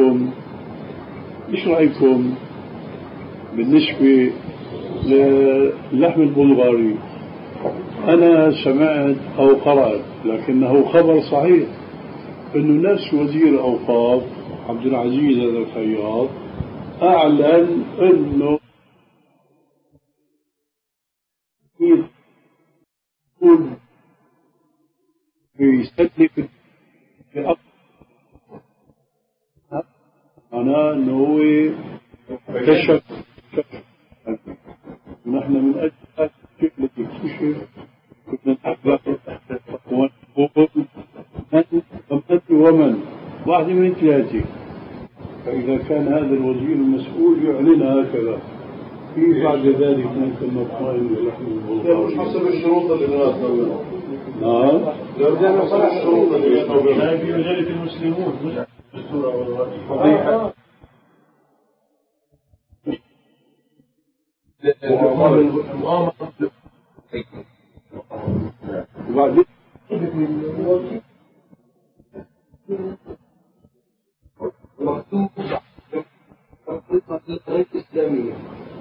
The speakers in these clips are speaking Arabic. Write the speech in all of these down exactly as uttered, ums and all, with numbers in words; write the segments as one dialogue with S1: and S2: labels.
S1: إيش رأيكم بالنسبة للحم البلغاري؟ أنا سمعت أو قرأت لكنه خبر صحيح أنه نفس وزير أوقاف عبد العزيز هذا الخياط أعلن أنه يكون يستهلك معناه أنه هو كشف ونحن من أجل هذا الشيء الذي اكتشف كنا نحضر من ومن واحد من ثلاثة. فإذا كان هذا الوزير المسؤول يعلن هكذا في بعد ذلك ممكن نطمئن للحم البلغاري
S2: حسب الشروط اللي نازلة.
S1: نعم
S2: لو كان صح الشروط اللي نازلة.
S3: لا يوجد المسلمون مش الدستور والرئيس.
S1: وبعدين
S2: مكتوب خطة غير إسلامية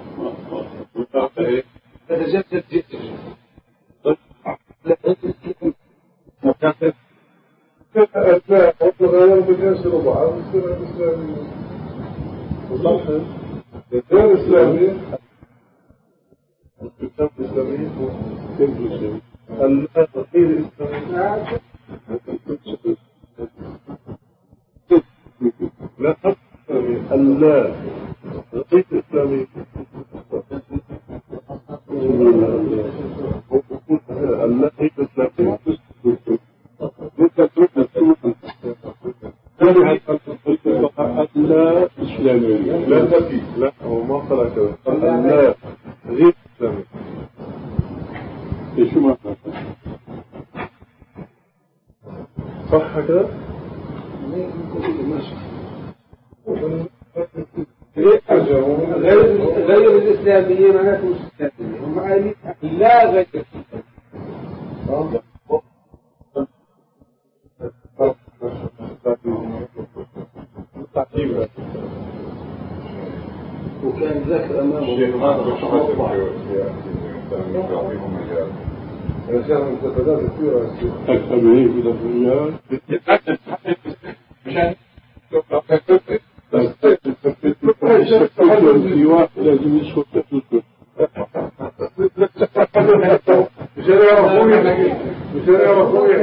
S2: تتجدد جدا لا أطلق بالنسبة لبعض السنة الإسلامية وصحة غير إسلامية الكتاب الإسلامي كيف الإسلامي اللا غير إسلامي لا اللا غير إسلامي اللا غير إسلامي لا إسلامي لا تفي لا هو ما قرأ كذا اللا غير إسلامي شو ما صح كذا غير غير الإسلامية معناته مش إسلامية هم قايلين لا غير وكان ذكر أمامه
S4: الشيخ ما تبقى
S2: رسالة مستفادات كثيرة
S1: أكثر من هيك بدك رجال في واحد لازم يسكت تسكت
S2: مش أنا أخوي مش أنا أخوي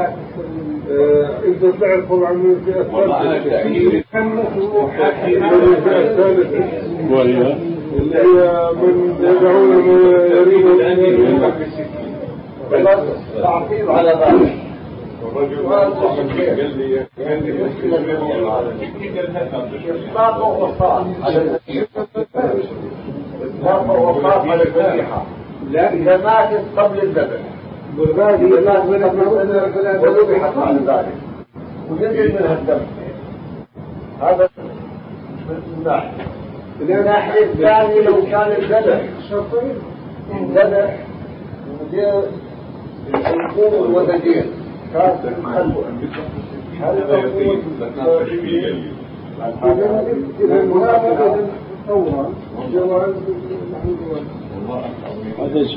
S2: أنت تعرف عن الفئة الثالثة
S1: وهي
S2: اللي هي من يدعون من يريد تعطيل على ذلك الرجل قال لي قال لي إطلاق ووصال على إطلاق ووصال على الذبيحة لا إذا ماتت قبل الذبح والباقي وذبحت على ذلك وينزل منها الدم هذا من ناحية من الناحية الثانية لو كان الذبح الذبح وجاء الحلقوم والودجين كان مخلوق هذا يقول المنافقة فورا جواز